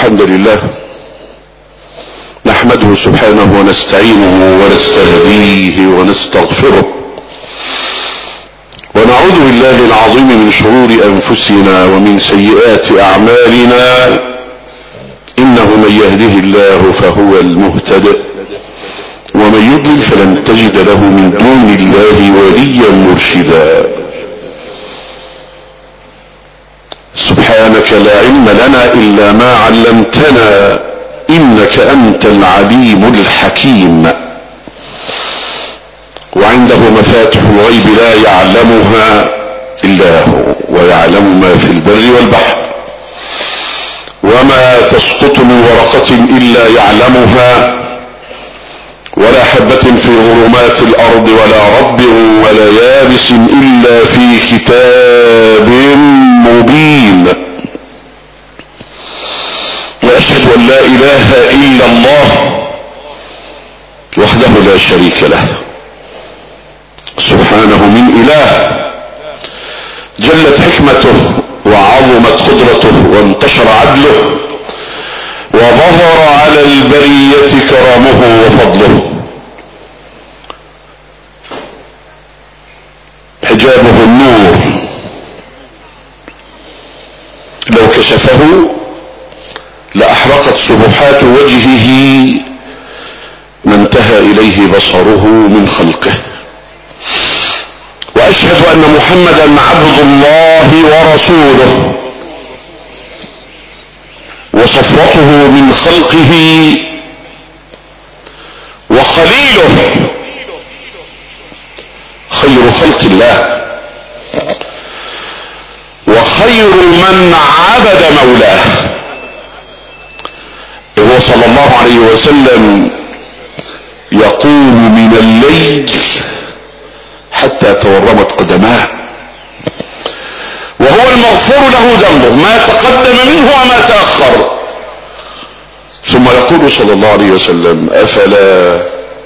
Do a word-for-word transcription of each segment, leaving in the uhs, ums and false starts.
الحمد لله نحمده سبحانه ونستعينه ونستهديه ونستغفره ونعوذ بالله العظيم من شرور أنفسنا ومن سيئات أعمالنا، إنه من يهده الله فهو المهتد ومن يضلل فلن تجد له من دون الله وليا مرشدا. سبحانك لا علم لنا إلا ما علمتنا إنك أنت العليم الحكيم، وعنده مفاتح الغيب لا يعلمها إلا هو، ويعلم ما في البر والبحر، وما تسقط من ورقة إلا يعلمها، ولا حبة في ظلمات الأرض ولا رطب ولا يابس إلا في كتاب مبين. وأشهد أن لا إله إلا الله وحده لا شريك له، سبحانه من إله جلت حكمته وعظمت قدرته وانتشر عدله وظهر على البرية كرمه وفضله. حجابه النور، لو كشفه لأحرقت سبحات وجهه ما انتهى إليه بصره من خلقه. وأشهد أن محمدا عبد الله ورسوله وصفوته من خلقه وخليله، خير خلق الله وخير من عبد مولاه. هو صلى الله عليه وسلم يقوم من الليل حتى تورمت قدماه، وهو المغفور له ذنبه ما تقدم منه وما تأخر، ثم يقول صلى الله عليه وسلم: أفلا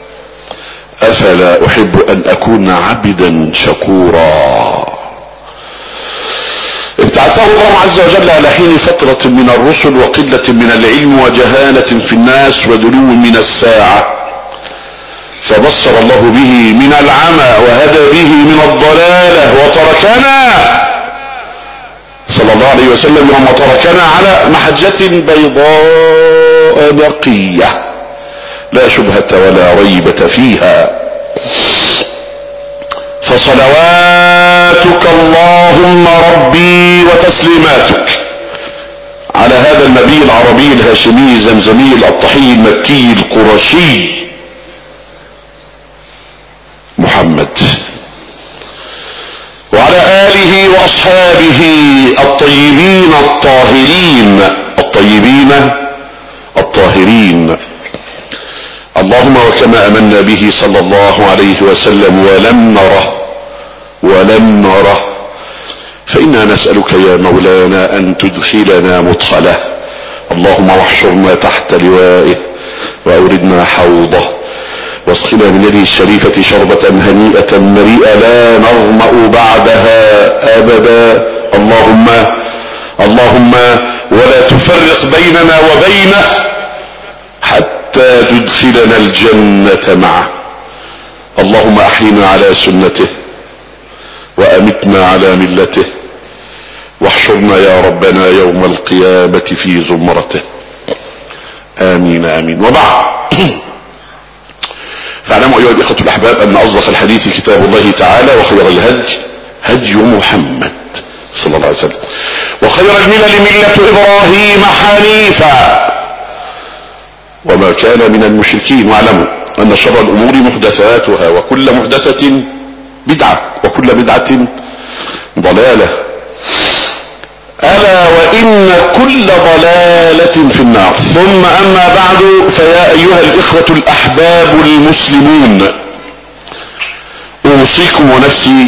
أفلا أحب أن أكون عبدا شكورا. ابتعثه الله عز وجل على حين فترة من الرسل وقلة من العلم وجهالة في الناس ودنو من الساعة، فبصر الله به من العمى وهدى به من الضلالة، وتركنا صلى الله عليه وسلم وما تركنا على محجة بيضاء نقية لا شبهة ولا ريبة فيها. فصلواتك اللهم ربي وتسليماتك على هذا النبي العربي الهاشمي الزمزمي الأبطحي المكي القرشي محمد، وعلى آله وأصحابه الطيبين الطاهرين الطيبين الطاهرين. اللهم وكما أمنا به صلى الله عليه وسلم ولم نره ولم نره فإنا نسألك يا مولانا أن تدخلنا مدخله، اللهم واحشرنا تحت لوائه وأوردنا حوضه، واسقنا من يده الشريفة شربة هنيئة مريئة لا نظمأ بعدها أبدا. اللهم اللهم ولا تفرق بيننا وبينه حتى تدخلنا الجنة معه. اللهم أحينا على سنته وأمتنا على ملته، واحشرنا يا ربنا يوم القيامة في زمرته، آمين آمين. وبعد، فاعلموا أيها الإخوة الأحباب أن أصدق الحديث كتاب الله تعالى، وخير الهدي هدي محمد صلى الله عليه وسلم، وخير الملل ملة إبراهيم حنيفا وما كان من المشركين. واعلموا أن شر الأمور محدثاتها، وكل محدثة بدعة، وكل بدعة ضلالة، ألا وإن كل ضلالة في النار. ثم أما بعد، فيا أيها الإخوة الأحباب المسلمون، أوصيكم ونفسي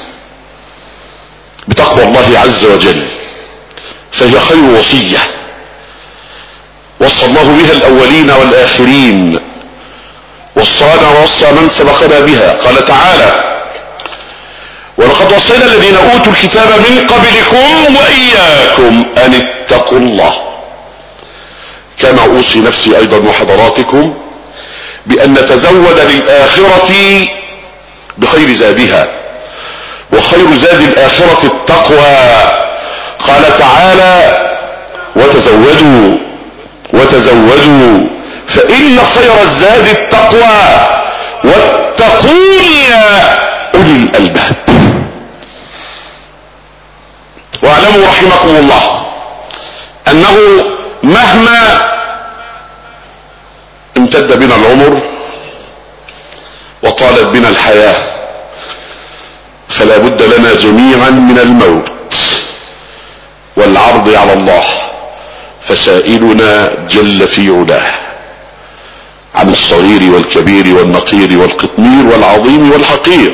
بتقوى الله عز وجل، فهي خير وصية وصى الله بها الأولين والآخرين، وصانا ووصى من سبقنا بها. قال تعالى: ولقد وصينا الذين أوتوا الكتاب من قبلكم وإياكم أن اتقوا الله. كما اوصي نفسي ايضا وحضراتكم بان نتزود للاخرة بخير زادها، وخير زاد الاخرة التقوى. قال تعالى وتزودوا وتزودوا فان خير الزاد التقوى واتقون يا اولي الالباب. واعلموا رحمكم الله انه مهما امتد بنا العمر وطالت بنا الحياة فلا بد لنا جميعا من الموت والعرض على الله، فسائلنا جل في علاه عن الصغير والكبير والنقير والقطمير والعظيم والحقير.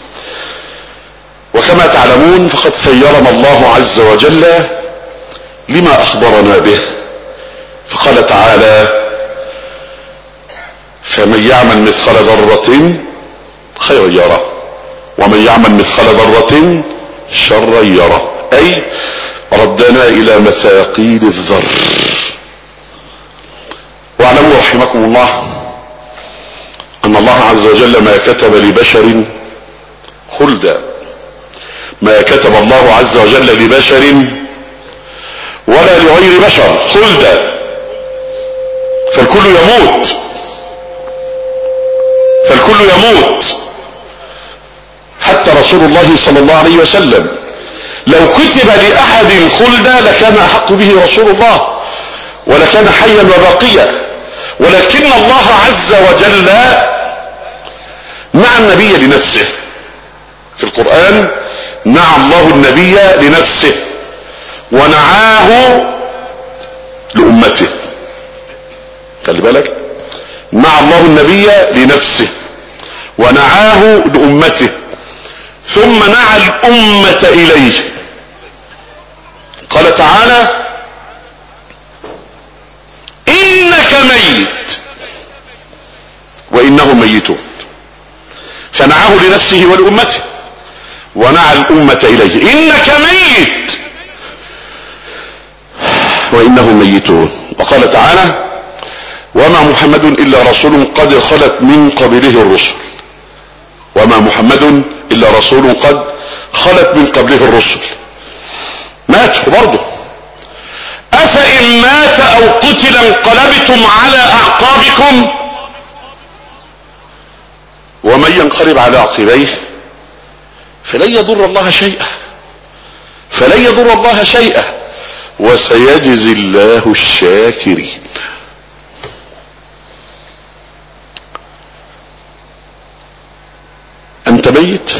وكما تعلمون فقد سيرنا الله عز وجل لما اخبرنا به، فقال تعالى فمن يعمل مثقال ذرة خيرا يره ومن يعمل مثقال ذرة شرا يره، اي ردنا الى مثاقيل الذر. واعلموا رحمكم الله ان الله عز وجل ما كتب لبشر خلدا، ما كتب الله عز وجل لبشر ولا لغير بشر خلدا، فالكل يموت فالكل يموت حتى رسول الله صلى الله عليه وسلم لو كتب لأحد خلدا لكان أحق به رسول الله ولكان حيا وباقيا، ولكن الله عز وجل نعى النبي لنفسه في القرآن، نعى الله النبي لنفسه ونعاه لأمته. خلي بالك، نعى الله النبي لنفسه ونعاه لأمته ثم نعى الأمة إليه. قال تعالى إنك ميت وإنهم ميتون، فنعاه لنفسه ولأمته ونعى الأمة إليه إنك ميت وإنهم ميتون. وقال تعالى وما محمد إلا رسول قد خلت من قبله الرسل، وما محمد إلا رسول قد خلت من قبله الرسل، ماتوا برضه. أفإن مات أو قتل انقلبتم على أعقابكم ومن ينقلب على عقبيه فلن يضر الله شيئا فلن يضر الله شيئا وسيجزي الله الشاكرين. أنت ميت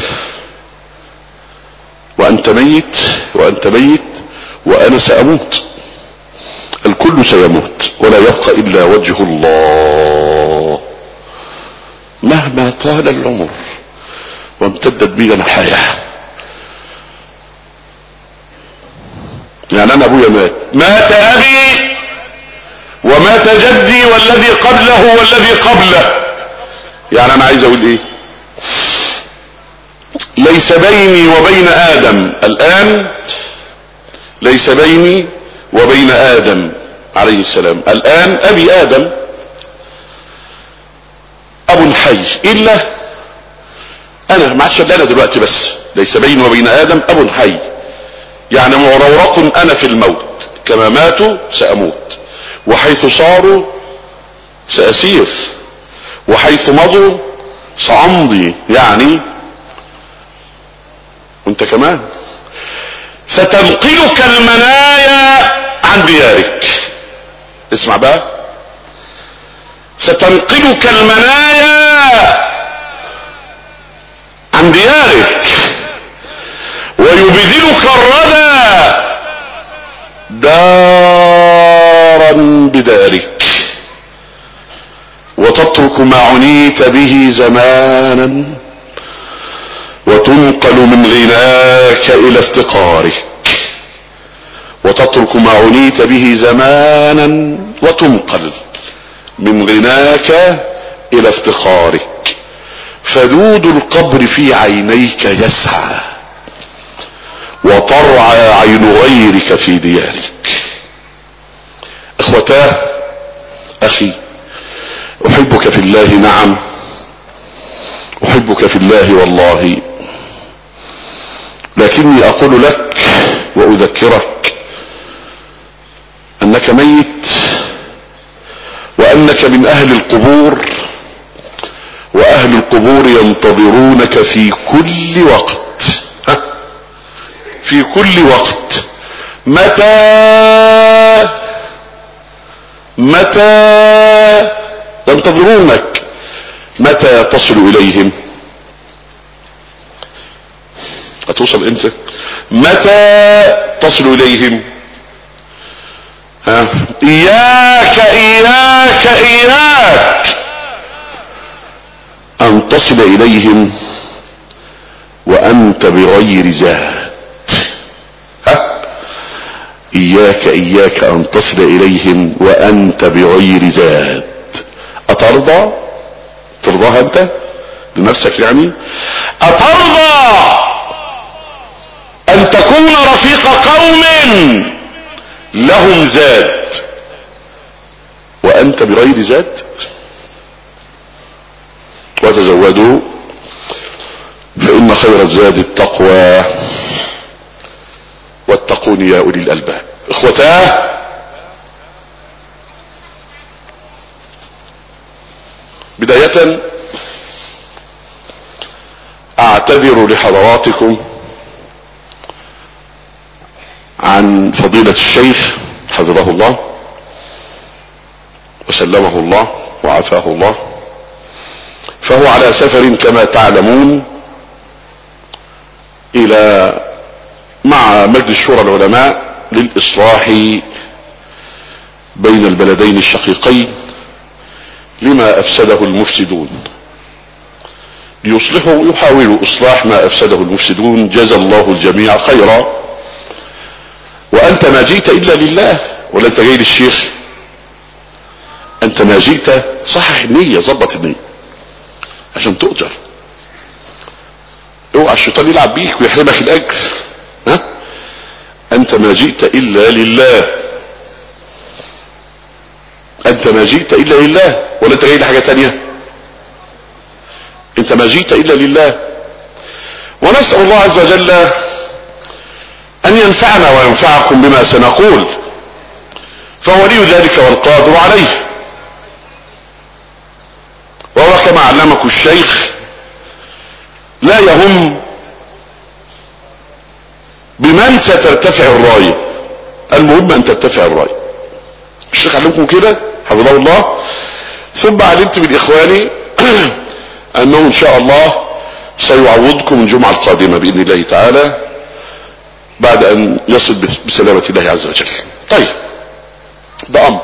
وأنت ميت وأنت ميت وأنا سأموت، الكل سيموت ولا يبقى إلا وجه الله مهما طال العمر وامتدت بنا الحياة. يعني أنا أبويا مات مات أبي ومات جدي والذي قبله والذي قبله، يعني أنا عايز أقول إيه؟ ليس بيني وبين آدم الآن ليس بيني وبين آدم عليه السلام الآن أبي آدم أب حي إلا أنا، ما عادش أنا دلوقتي، بس ليس بيني وبين آدم أب حي، يعني معرورق أنا في الموت، كما ماتوا سأموت، وحيث صاروا سأسير، وحيث مضوا سأمضي، يعني وانت كمان ستنقلك المنايا عن ديارك. اسمع بقى، ستنقلك المنايا عن ديارك ويبدلك الردى دارا بدارك وتترك ما عنيت به زمانا وتنقل من غناك الى افتقارك وتترك ما عنيت به زمانا وتنقل من غناك الى افتقارك فدود القبر في عينيك يسعى وترعى عين غيرك في ديارك. اخوتاه، اخي، احبك في الله، نعم احبك في الله والله، لكني اقول لك واذكرك انك ميت، وانك من اهل القبور، واهل القبور ينتظرونك في كل وقت، ها؟ في كل وقت. متى متى ينتظرونك؟ متى تصل اليهم؟ هتوصل امتى؟ متى تصل اليهم؟ ها؟ اياك اياك اياك ان تصل اليهم وانت بغير زاد. ها؟ اياك اياك ان تصل اليهم وانت بغير زاد. اترضى؟ ترضاها انت لنفسك يعني؟ اترضى ان تكون رفيق قوم لهم زاد وانت بغير زاد؟ وتزودوا فان خير الزاد التقوى واتقون يا اولي الالباب. اخوتاه، بداية اعتذر لحضراتكم عن فضيلة الشيخ حفظه الله وسلمه الله وعافاه الله، فهو على سفر كما تعلمون الى مع مجلس شورى العلماء للاصلاح بين البلدين الشقيقين لما افسده المفسدون، ليصلحوا يحاولوا اصلاح ما افسده المفسدون. جزى الله الجميع خيرا. وانت ما جئت الا لله، ولا انت جاي للشيخ؟ انت ما جئت، صحح النية، ظبط النية عشان تؤجر. اوعى الشيطان يلعب بيك ويحرمك الاجر. ها؟ انت ما جئت الا لله، انت ما جئت الا لله، ولا انت جاي لحاجة تانية؟ انت ما جئت الا لله. ونسأل الله عز وجل ان ينفعنا وينفعكم بما سنقول، فهو ولي ذلك والقادر عليه. وهو كما علمك الشيخ لا يهم بمن سترتفع الراية، المهم ان ترتفع الراية. الشيخ علمكم كده حفظه الله. ثم علمت من اخواني انه ان شاء الله سيعوضكم الجمعة القادمة باذن الله تعالى بعد ان يصل بسلامة الله عز وجل. طيب، ده امر.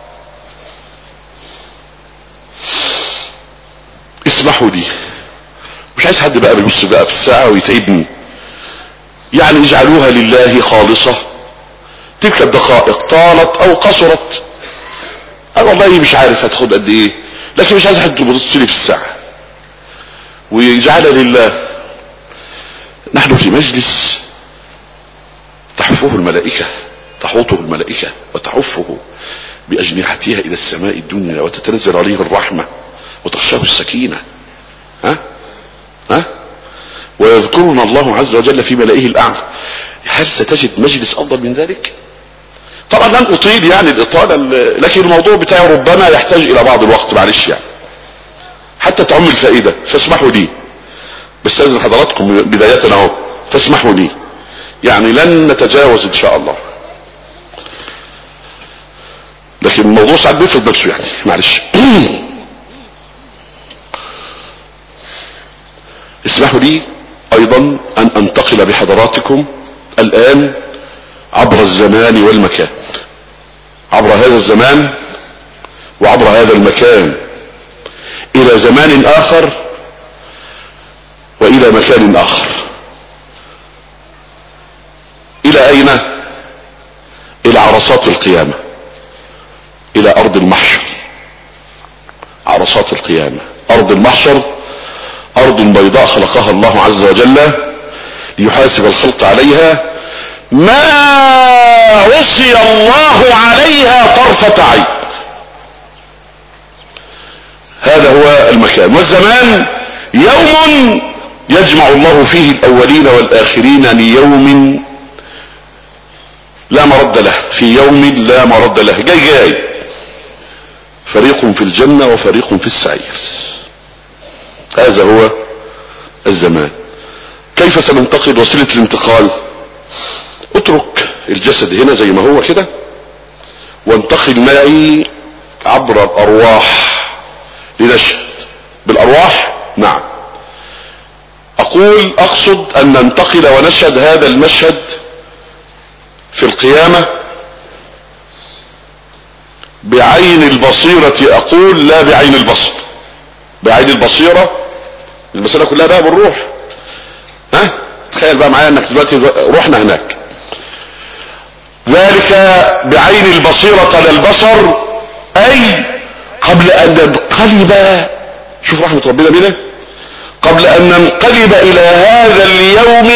اسمحوا لي، مش عايز حد بقى بيبص بقى في الساعة ويتعبني، يعني اجعلوها لله خالصة. تلك الدقائق طالت او قصرت انا والله مش عارف هتاخد قد ايه، لكن مش عايز حد يبص لي في الساعة، ويجعلها لله. نحن في مجلس تحفه الملائكة، تحوطه الملائكة وتحفه بأجنحتها إلى السماء الدنيا، وتتنزل عليه الرحمة وتخشاه السكينة. ها ها ويذكرنا الله عز وجل في ملائه الأعلى. هل ستجد مجلس أفضل من ذلك؟ طبعا لن أطيل يعني الإطالة، لكن الموضوع بتاعي ربما يحتاج إلى بعض الوقت، معلش يعني حتى تعم الفائدة، فاسمحوا لي. بستأذن حضراتكم بداية اهو، فاسمحوا لي، يعني لن نتجاوز ان شاء الله، لكن الموضوع ساعات بيفرض نفسه يعني، معلش. اسمحوا لي ايضا ان انتقل بحضراتكم الان عبر الزمان والمكان، عبر هذا الزمان وعبر هذا المكان الى زمان اخر والى مكان اخر. الى اين؟ الى عرصات القيامة، الى ارض المحشر. عرصات القيامة، ارض المحشر، ارض بيضاء خلقها الله عز وجل ليحاسب الخلق عليها، ما عصي الله عليها طرفة عين. هذا هو المكان. والزمان يوم يجمع الله فيه الاولين والاخرين ليوم لا مرد له، في يوم لا مرد له، جاي جاي فريق في الجنة وفريق في السعير. هذا هو الزمان. كيف سننتقل؟ وسيلة الانتقال اترك الجسد هنا زي ما هو كده وانتقل معي عبر الارواح لنشهد بالارواح. نعم، اقول اقصد ان ننتقل ونشهد هذا المشهد في القيامة بعين البصيرة، اقول لا بعين البصر، بعين البصيرة. المسألة كلها بقى بالروح. ها تخيل بقى معايا انك دلوقتي روحنا هناك، ذلك بعين البصيرة للبصر، اي قبل ان ننقلب، شوف رحمة ربنا بنا، قبل ان ننقلب الى هذا اليوم،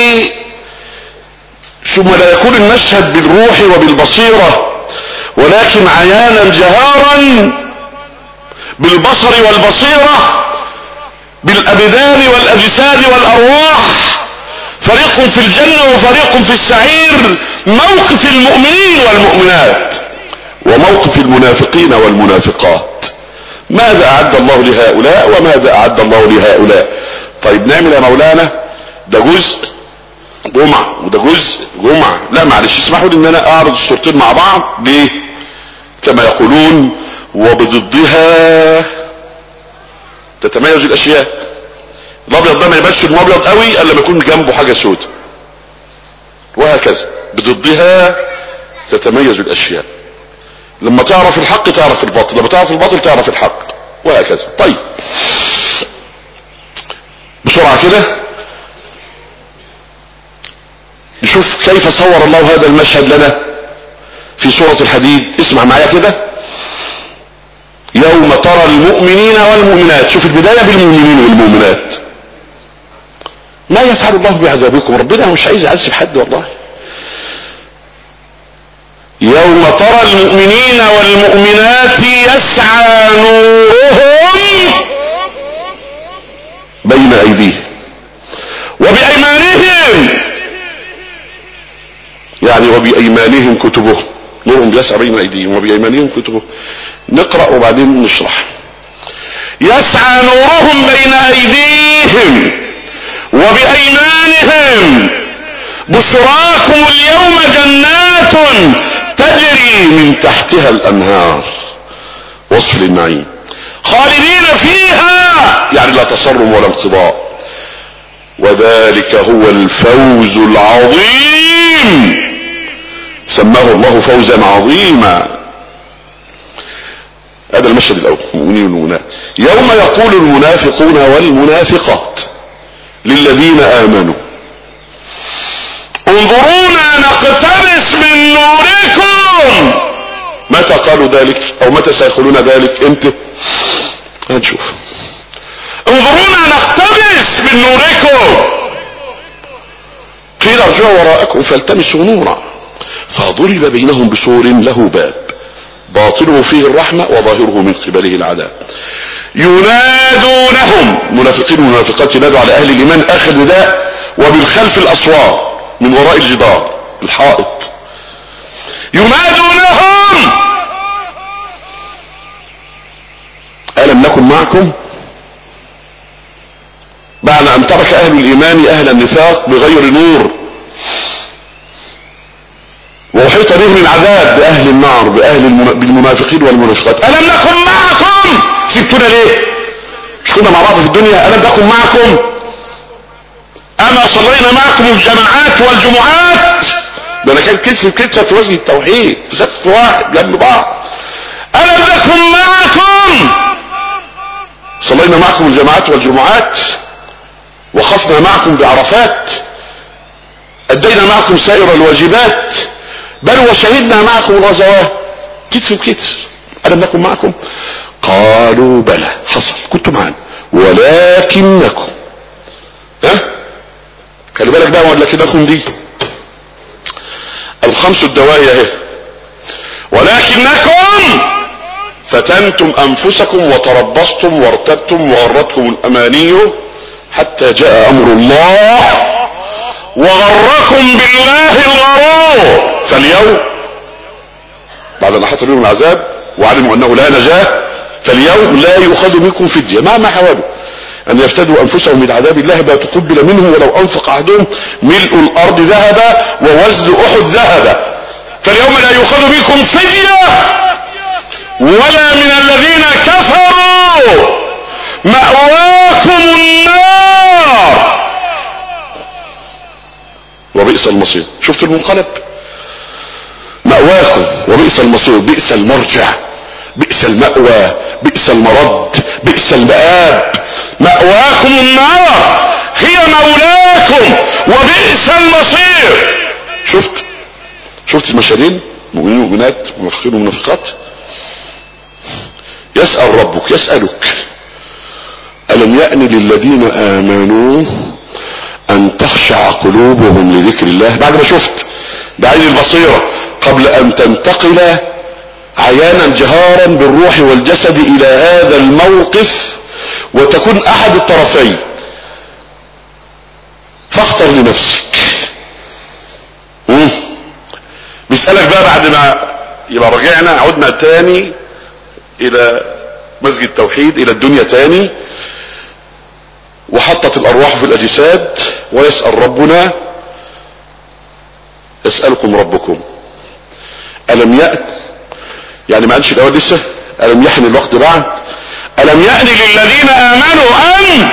ثم لا يكون المشهد بالروح وبالبصيرة ولكن عيانا جهارا بالبصر والبصيرة بالابدان والاجساد والارواح. فريق في الجنة وفريق في السعير، موقف المؤمنين والمؤمنات وموقف المنافقين والمنافقات. ماذا اعد الله لهؤلاء وماذا اعد الله لهؤلاء؟ طيب نعمل يا مولانا ده جزء جمعة وده جزء جمعة. لا معلش، اسمحوا لي ان انا اعرض الصورتين مع بعض. ليه؟ كما يقولون وبضدها تتميز الاشياء. الابيض ده ما يبانش انه ابيض قوي الا لما يكون جنبه حاجه سوداء، وهكذا بضدها تتميز الاشياء. لما تعرف الحق تعرف الباطل، لما تعرف الباطل تعرف الحق، وهكذا. طيب بسرعه كده نشوف كيف صور الله هذا المشهد لنا في سورة الحديد. اسمع معايا كده. يوم ترى المؤمنين والمؤمنات، شوف البداية بالمؤمنين والمؤمنات. ما يفعل الله بعذابكم، ربنا مش عايز يعذب حد والله. يوم ترى المؤمنين والمؤمنات يسعى نورهم بين ايديهم وبايمانهم، يعني وبايمانهم كتبهم، نورهم بيسعى بين ايديهم وبايمانهم كتبهم. نقرأ وبعدين نشرح. يسعى نورهم بين ايديهم وبايمانهم بشراكم اليوم جنات تجري من تحتها الانهار، وصف للنعيم، خالدين فيها، يعني لا تصرم ولا انقضاء، وذلك هو الفوز العظيم، سماه الله فوزا عظيما. هذا المشهد الاول، المؤمنين والمؤمنات. يوم يقول المنافقون والمنافقات للذين امنوا انظرونا نقتبس من نوركم. متى قالوا ذلك او متى سيقولون ذلك؟ امتى؟ هنشوف. انظرونا نقتبس من نوركم، قيل ارجعوا وراءكم فالتمسوا نورا فضرب بينهم بسور له باب باطنه فيه الرحمة وظاهره من قبله العذاب. ينادونهم، منافقين والمنافقات ينادوا على اهل الايمان اخر نداء، وبالخلف الاسوار من وراء الجدار الحائط. ينادونهم ألم نكن معكم؟ بعد ان ترك اهل الايمان اهل النفاق بغير نور وحيط بهم العذاب باهل النار باهل المن... بالمنافقين والمنافقات. الم نكن معكم؟ سبتونا ليه؟ مش كنا مع بعض في الدنيا؟ الم نكن معكم؟ اما صلينا معكم الجماعات والجمعات؟ ده انا كان كتف كتف في وجه التوحيد في صف واحد جنب بعض. الم نكن معكم؟ صلينا معكم الجماعات والجمعات، وقفنا معكم بعرفات، ادينا معكم سائر الواجبات، بل وشهدنا معكم الغزوات كتف بكتف. ألم نكن معكم؟ قالوا بلى، حصل كنتم معنا ولكنكم، ها خلي بالك بقى، ولكنكم دي الخمس الدواعي اهي. ولكنكم فتنتم انفسكم وتربصتم وارتبتم وغرتكم الاماني حتى جاء امر الله وغركم بالله الغرور. فاليوم بعد ان احاط بهم العذاب وعلموا انه لا نجاة، فاليوم لا يؤخذ منكم فدية مهما حاولوا ان يفتدوا انفسهم من عذاب الله ما تقبل منهم ولو انفق احدهم ملء الارض ذهبا ووزن احد ذهبا. فاليوم لا يؤخذ منكم فدية ولا من الذين كفروا، مأواكم النار وبئس المصير. شفت المنقلب؟ مأواكم وبئس المصير، بئس المرجع، بئس المأوى، بئس المرد، بئس المآب. مأواكم النار هي مولاكم وبئس المصير. شفت شفت المشهدين؟ مؤمنين ومؤمنات، منافقين ومنافقات. يسأل ربك، يسألك: ألم يأن للذين آمنوا أن تخشع قلوبهم لذكر الله؟ بعد ما شفت بعين البصيرة قبل أن تنتقل عيانا جهارا بالروح والجسد إلى هذا الموقف وتكون أحد الطرفين، فاختر لنفسك. بيسألك بقى بعد ما يبقى رجعنا عدنا تاني الى مسجد التوحيد، الى الدنيا تاني، وحطت الارواح في الاجساد، ويسأل ربنا: يسألكم ربكم ألم يأن، يعني ما قالش الاول لسه، ألم يحن الوقت بعد، ألم يأن للذين آمنوا أن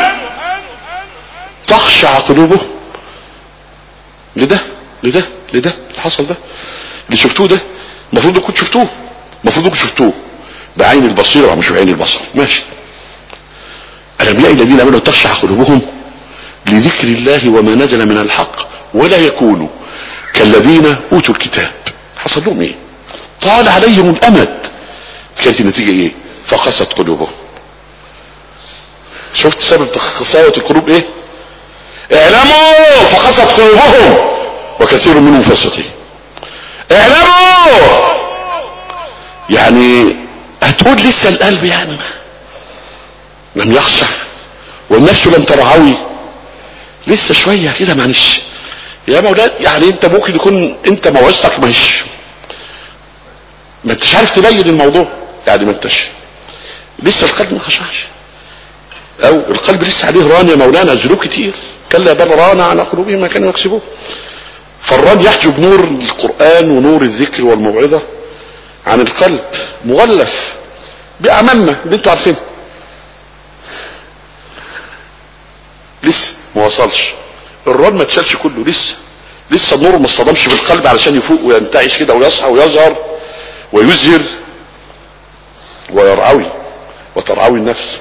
تخشع قلوبهم لده لده لده اللي حصل ده اللي شفتوه ده. المفروض انكم شفتوه، المفروض انكم شفتوه بعين البصيرة مش بعين البصر. ماشي. ألم يأن الذين آمنوا تخشع قلوبهم لذكر الله وما نزل من الحق ولا يكونوا كالذين أوتوا الكتاب. حصل لهم ايه؟ طال عليهم الأمد. كانت النتيجة ايه؟ فقست قلوبهم. شفت سبب قساوة القلوب ايه؟ اعلموا فقست قلوبهم وكثير منهم فاسقين. اعلموا يعني هتقول لسه القلب يعني لم يخشع والنفس لم ترعوي، لسه شوية كده معلش يا مولاد. يعني انت ممكن يكون انت موعظتك مش ما انتش عارف تبين الموضوع، يعني ما انتش لسه القلب ما خشعش، او القلب لسه عليه ران يا مولانا، ذنوب كتير. كلا بل ران على قلوبهم ما كانوا يكسبون. فالران يحجب نور القرآن ونور الذكر والموعظة عن القلب، مغلف بأعمالنا اللي انتوا عارفينها. لسه ما وصلش الران، ما تشالش كله، لسه لسه النور ما اصطدمش بالقلب علشان يفوق وينتعش كده ويصحى ويظهر ويزهر ويرعوي وترعوي النفس.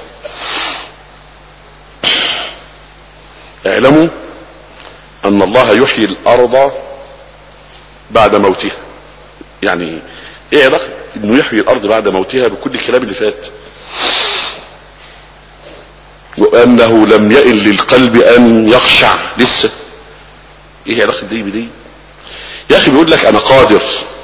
اعلموا ان الله يحيي الارض بعد موتها. يعني ايه علاقة انه يحيي الارض بعد موتها بكل الكلام اللي فات؟ وانه لم يئن للقلب ان يخشع. لسه ايه علاقة دي بدي؟ يا اخي بيقول لك انا قادر،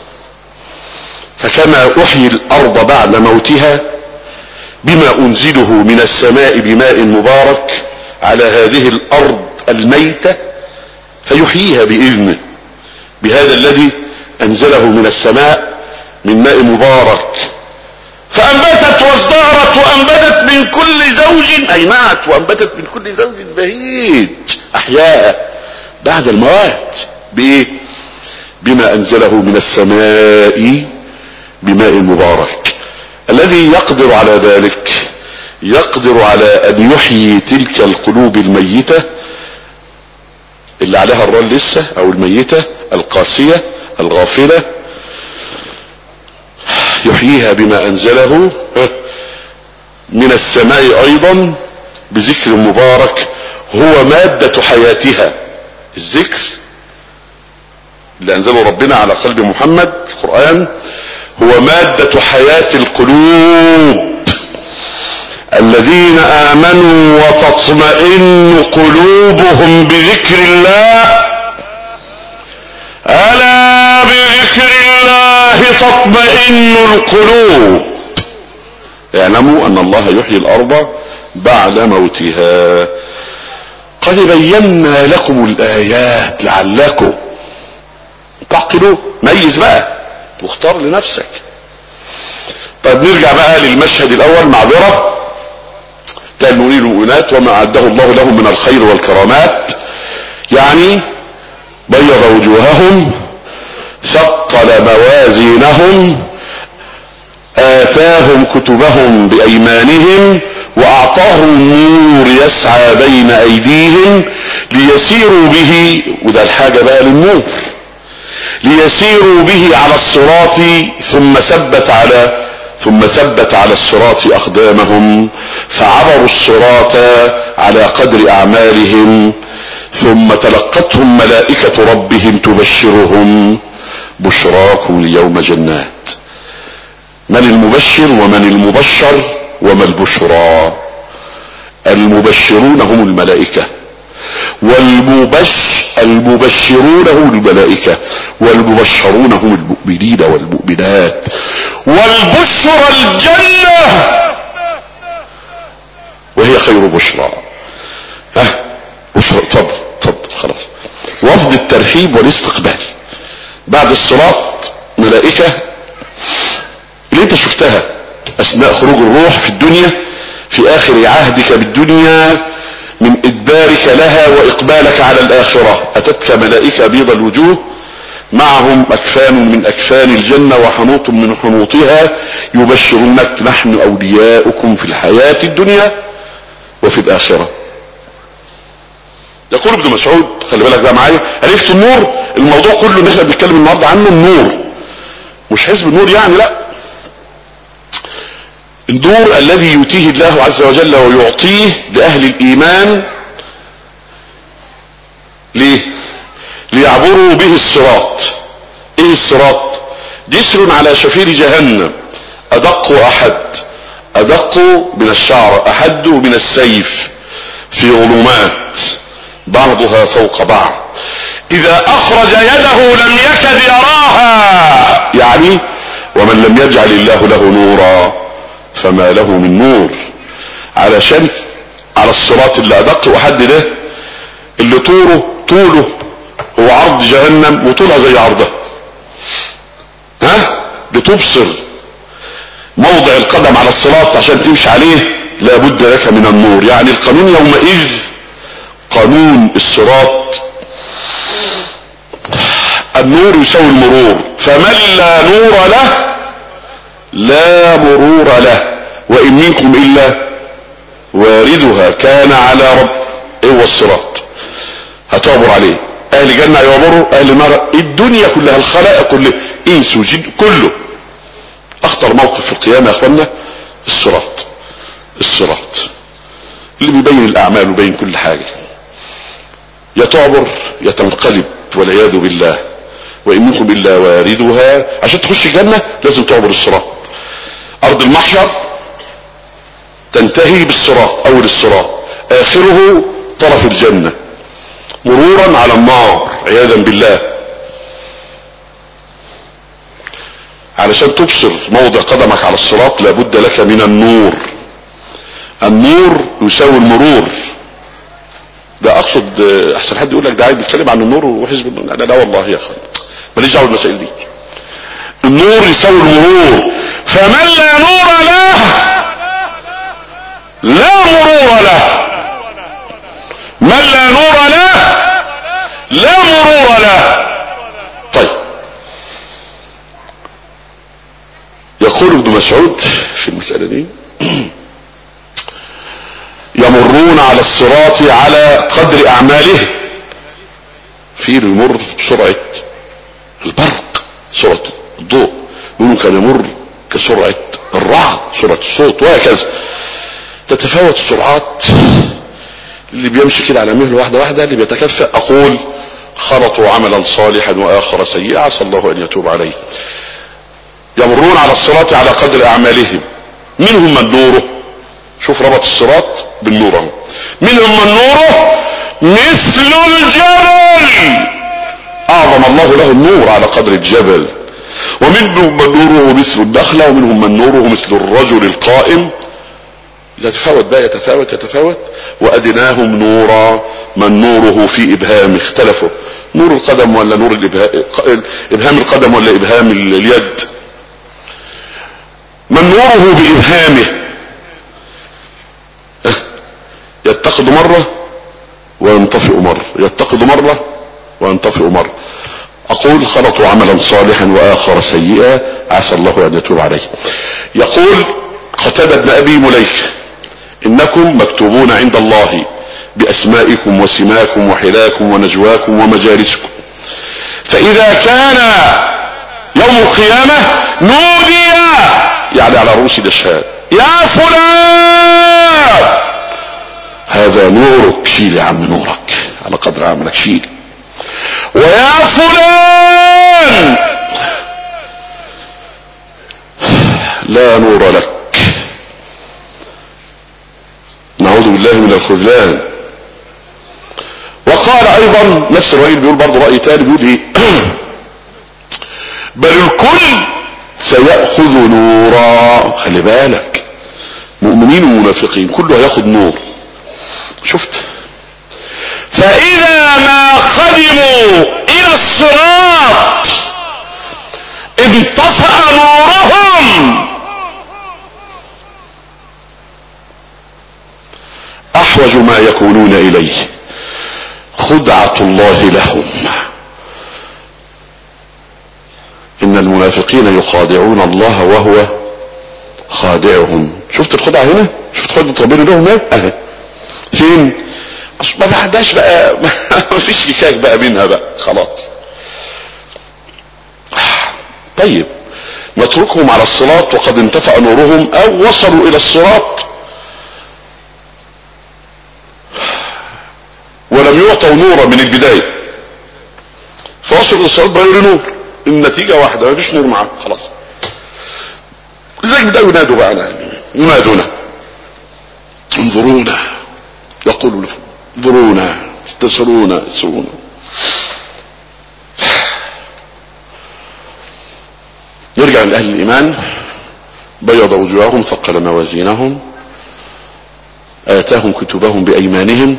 فكما احيي الارض بعد موتها بما انزله من السماء بماء مبارك على هذه الارض الميتة فيحييها باذنه بهذا الذي انزله من السماء من ماء مبارك، فانبتت وازدهرت وانبتت من كل زوج اينعت وانبتت من كل زوج بهيج. احياء بعد الموات بايه؟ بما انزله من السماء بماء مبارك. الذي يقدر على ذلك يقدر على ان يحيي تلك القلوب الميتة اللي عليها الران لسه، او الميتة القاسية الغافلة، يحييها بما انزله من السماء ايضا بذكر مبارك هو مادة حياتها. الذكر اللي انزله ربنا على قلب محمد القرآن هو مادة حياة القلوب. الذين آمنوا وتطمئن قلوبهم بذكر الله، ألا بذكر الله تطمئن القلوب. اعلموا ان الله يحيي الارض بعد موتها. قد بينا لكم الايات لعلكم تعقلوا. ميز بقى واختار لنفسك. طيب نرجع بقى للمشهد الاول. معذرة للمؤمنين والمؤمنات وما اعده الله لهم من الخير والكرامات، يعني بيض وجوههم، ثقل موازينهم، آتاهم كتبهم بأيمانهم، وأعطاهم نور يسعى بين أيديهم ليسيروا به، وده الحاجة بقى للنور، ليسيروا به على الصراط ثم ثبت على ثم ثبت على الصراط أقدامهم فعبروا الصراط على قدر أعمالهم، ثم تلقتهم ملائكة ربهم تبشرهم بشراكم اليوم جنات. من المبشر ومن المبشر وما البشرى؟ المبشرون هم الملائكة، والمبش المبشرون هم الملائكة، والمبشرون هم المؤمنين والمؤمنات، والبشرى الجنة وهي خير بشرى. ها بشرى. اتفضل اتفضل خلاص. وفد الترحيب والاستقبال بعد الصراط. ملائكة اللي انت شفتها اثناء خروج الروح في الدنيا في اخر عهدك بالدنيا من ادبارك لها واقبالك على الاخرة، اتتك ملائكة بيض الوجوه معهم اكفان من اكفان الجنة وحنوط من حنوطها يبشرونك نحن اولياؤكم في الحياة الدنيا وفي الاخرة. يقول ابن مسعود، خلي بالك بقى معايا، عرفت النور؟ الموضوع كله اللي احنا بنتكلم النهارده عنه النور، مش حزب النور يعني، لا، النور الذي يؤتيه الله عز وجل ويعطيه لأهل الإيمان. ليه؟ ليعبروا به الصراط. ايه الصراط؟ جسر على شفير جهنم، أدق أحد، أدق من الشعر، أحد من السيف، في ظلمات بعضها فوق بعض، إذا أخرج يده لم يكد يراها، يعني ومن لم يجعل الله له نورا فما له من نور. علشان على الصراط اللي أدق وحد ده اللي طوله طوله هو عرض جهنم وطولها زي عرضها، ها بتبصر موضع القدم على الصراط عشان تمشي عليه لابد لك من النور. يعني القانون يومئذ قانون الصراط النور يساوي المرور، فمن لا نور له لا مرور له، وإن منكم إلا واردها كان على رب. ايه هو الصراط؟ هتعبر عليه. اهل جنة يعبروا، اهل نار الدنيا كلها الخلائق كلها انس وجن كله. اخطر موقف في القيامة يا اخوانا الصراط. الصراط اللي بيبين الاعمال وبين كل حاجة، يا تعبر يا تنقلب والعياذ بالله. وإن منكم إلا واردها. عشان تخش الجنة لازم تعبر الصراط. أرض المحشر تنتهي بالصراط، أول الصراط آخره طرف الجنة، مرورا على النار عياذا بالله. علشان تبصر موضع قدمك على الصراط لابد لك من النور. النور يساوي المرور. ده اقصد احسن حد يقول لك ده عايز بيتكلم عن النور وحزب النور. لا لا والله يا اخوان ماليش دعوه بالمسائل دي. النور يساوي المرور، فمن لا نور له لا مرور له. من لا نور له لا مرور له. طيب يقول ابن مسعود في المسألة دي يمرون على الصراط على قدر اعماله. في يمر بسرعة البرق، سرعة الضوء، منهم كان يمر كسرعة الرعد، سرعة الصوت، وهكذا. تتفاوت السرعات. اللي بيمشي كده على مهله واحدة واحدة، اللي بيتكفأ اقول خلطوا عملا صالحا واخر سيئا عسى الله ان يتوب عليه. يمرون على الصراط على قدر اعمالهم. منهم من نوره، شوف ربط الصراط بالنور. منهم من نوره مثل الجبل، اعظم الله له النور على قدر الجبل. ومنهم من نوره مثل النخلة، ومنهم من نوره مثل الرجل القائم. يتفاوت بقى، يتفاوت يتفاوت. وأدناهم نورا من نوره في إبهام. اختلفوا، نور القدم ولا نور الإبهام، إبهام القدم ولا إبهام اليد. من نوره بإبهامه يتقد مرة وينطفئ مرة، يتقد مرة وينطفئ مرة. أقول خلطوا عملا صالحا وآخر سيئا عسى الله أن يتوب عليه. يقول قتادة بن أبي مليكة: إنكم مكتوبون عند الله بأسمائكم وسماكم وحلاكم ونجواكم ومجالسكم، فإذا كان يوم القيامة نودي يعني على رؤوس الأشهاد: يا فلان هذا نورك، شيل يا عم نورك على قدر عملك، شيل. ويا فلان لا نور لك، نعوذ بالله من الخذلان. وقال ايضا نفس الرأي بيقول برضه رأي تاني، بيقول ايه؟ بل الكل سيأخذ نورا. خلي بالك، مؤمنين ومنافقين كله هياخد نور. شفت؟ فإذا ما قدموا إلى الصراط انطفأ نورهم. أحوج ما يكونون إليه خدعة الله لهم. إن المنافقين يخادعون الله وهو خادعهم. شفت الخدعة هنا؟ شفت خدعة ربنا لهم ايه؟ اهي فين؟ ما بعدهاش بقى، ما فيش فكاك بقى منها بقى خلاص. طيب نتركهم على الصراط وقد انتفأ نورهم، او وصلوا الى الصراط ولم يعطوا نورا من البداية، فوصلوا الى الصراط بغير نور. النتيجة واحدة، ما فيش نور معاهم خلاص. لذلك بدأوا ينادوا بقى، ينادونا انظرونا، يقولوا انظرونا استنصرونا اسرونا. نرجع لأهل الإيمان: بيض وجوههم ثقل موازينهم، آتاهم كتبهم بأيمانهم،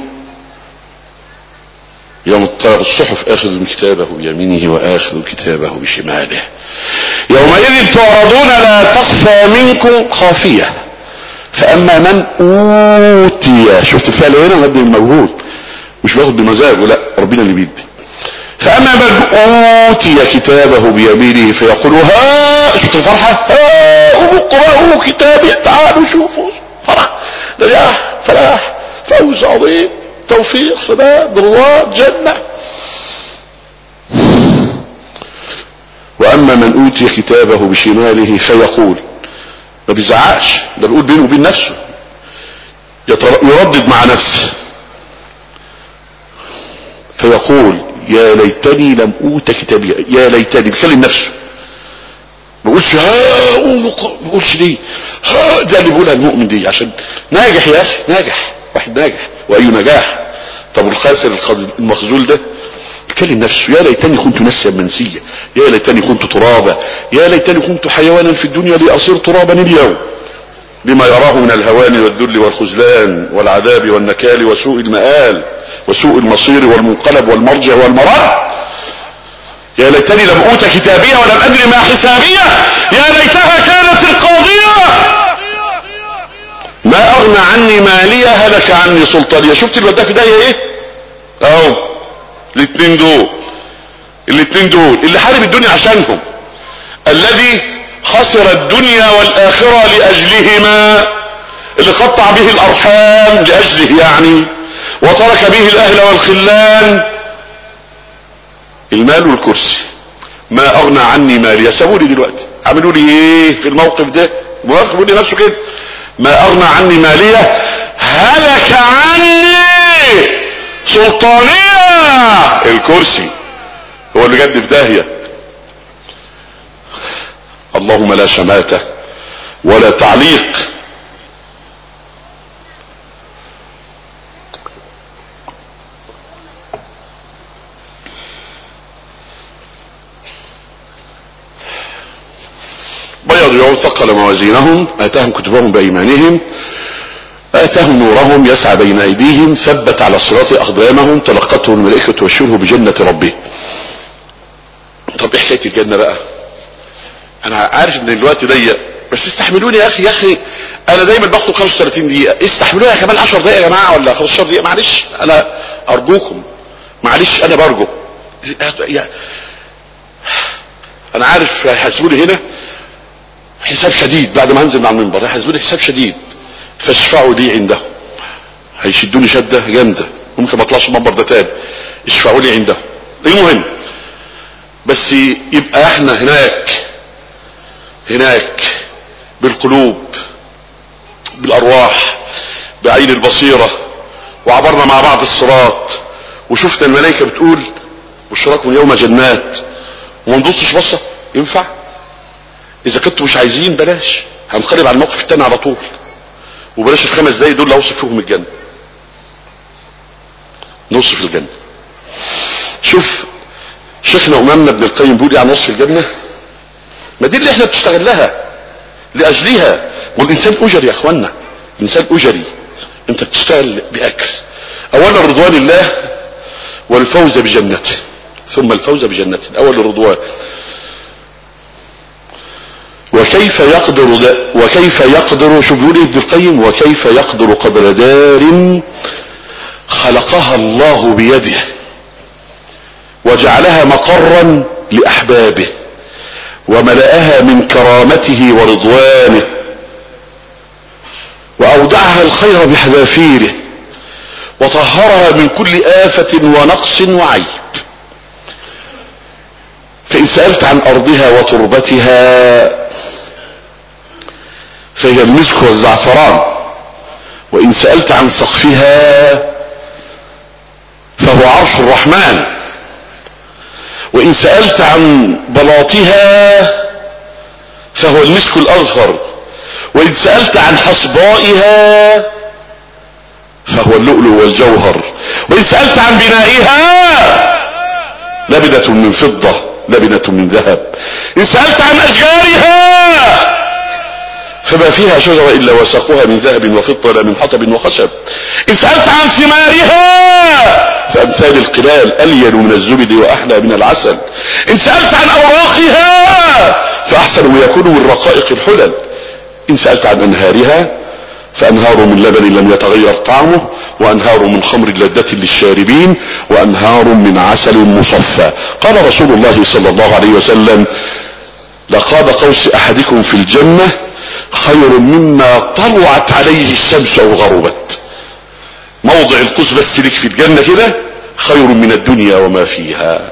يوم الطار الصحف آخذ كتابه بيمينه وآخذ كتابه بشماله، يومئذ تعرضون لا تخفى منكم خافية، فأما من أوتي. شفت الفعل هنا مبني الموجود، مش باخد بمزاجه، لا ربنا اللي بيدي. فأما من أوتي كتابه بيمينه فيقول ها، شفت الفرحة، ها اقرأوا كتابي، تعالوا شوفوا، فرح، نجاح، فلاح، فوز عظيم، توفيق، سداد، الله، جنة. وأما من أوتي كتابه بشماله فيقول، ما بيزعقش، ده بيقول بينه وبين نفسه، يردد مع نفسه، فيقول يا ليتني لم اوت كتابي، يا ليتني، بيكلم نفسه، ما بيقولش ها قوم، ما بيقولش دي ها، ده اللي بيقولها المؤمن دي عشان ناجح يا اخي، ناجح، واحد ناجح، واي نجاح. طب الخاسر المخذول ده بيكلم نفسه، يا ليتني كنت نسيا منسيا، يا ليتني كنت ترابا، يا ليتني كنت حيوانا في الدنيا لأصير ترابا اليوم، لما يراه من الهوان والذل والخذلان والعذاب والنكال وسوء المآل وسوء المصير والمنقلب والمرجع والمرد. يا ليتني لم اوت كتابية ولم ادري ما حسابية، يا ليتها كانت القاضية ما اغنى عني مالية هلك عني سلطانية. شفت الوداع في ده ايه اهو، الاثنين دول، الاثنين دول اللي حارب الدنيا عشانهم، الذي خسر الدنيا والآخرة لأجلهما، اللي قطع به الأرحام لأجله يعني، وترك به الأهل والخلان، المال والكرسي. ما أغنى عني مالي، سابوا لي دلوقتي، عملوا لي ايه في الموقف ده؟ موافق بيقول لي نفسه كده، ما أغنى عني مالية هلك عني سلطانية. الكرسي هو اللي جد في داهية. اللهم لا شماتة ولا تعليق. اليوم ثقل موازينهم آتاهم كتبهم بأيمانهم آتاهم نورهم يسعى بين أيديهم ثبت على الصراط أقدامهم تلقته الملائكة وبشروه بجنة ربه. طب ايه حكاية الجنة بقى؟ انا عارف ان الوقت ضيق بس استحملوني يا اخي. يا اخي انا دايما بخطب خمسة وثلاثين دقيقة، استحملوني كمان عشر دقائق يا جماعة ولا خمستاشر دقيقة، معلش انا ارجوكم، معلش انا برجو. انا عارف هيحاسبوني هنا حساب شديد بعد ما انزل مع المنبر، هيحاسبوني حساب شديد، فاشفعوا لي عندهم. هيشدوني شدة جامدة ممكن ما اطلعش المنبر ده تاني، اشفعوا لي عندهم. المهم بس يبقى احنا هناك هناك بالقلوب بالارواح بعين البصيرة، وعبرنا مع بعض الصراط وشفنا الملائكة بتقول بشراكم اليوم جنات، وما نبصش بصة. ينفع؟ اذا كنتوا مش عايزين بلاش، هنقلب على الموقف التاني على طول، وبلاش الخمس دقايق دول اللي اوصف فيهم الجنة. نوصف الجنة. شوف شيخنا امامنا ابن القيم بيقول عن وصف الجنة، ما دي اللي احنا بتشتغل لها لاجلها، والانسان اجري يا اخوانا، الانسان اجري، انت بتشتغل باجر. اولا رضوان الله والفوز بجنته، ثم الفوز بجنته. اول الرضوان. وكيف يقدر ده وكيف يقدر شو بيقول ابن القيم؟ وكيف يقدر قدر دار خلقها الله بيده وجعلها مقرا لأحبابه وملأها من كرامته ورضوانه وأودعها الخير بحذافيره وطهرها من كل آفة ونقص وعيب. فإن سألت عن أرضها وتربتها فهي المسك والزعفران، وإن سألت عن سقفها فهو عرش الرحمن، وإن سألت عن بلاطها فهو المسك الأزهر، وإن سألت عن حصبائها فهو اللؤلؤ والجوهر، وإن سألت عن بنائها لبنة من فضة لبنة من ذهب، إن سألت عن أشجارها فما فيها شجرة إلا وساقها من ذهب وفضة لا من حطب وخشب، إن سألت عن ثمارها فأمثال القلال ألين من الزبد وأحلى من العسل، إن سألت عن أوراقها فأحسن ما يكون من رقائق الحلل، إن سألت عن أنهارها فأنهار من لبن لم يتغير طعمه، وأنهار من خمر لذة للشاربين، وأنهار من عسل مصفى. قال رسول الله صلى الله عليه وسلم: لقاب قوس أحدكم في الجنة خير مما طلعت عليه الشمس أو غربت. موضع القوس بس لك في الجنة كده خير من الدنيا وما فيها.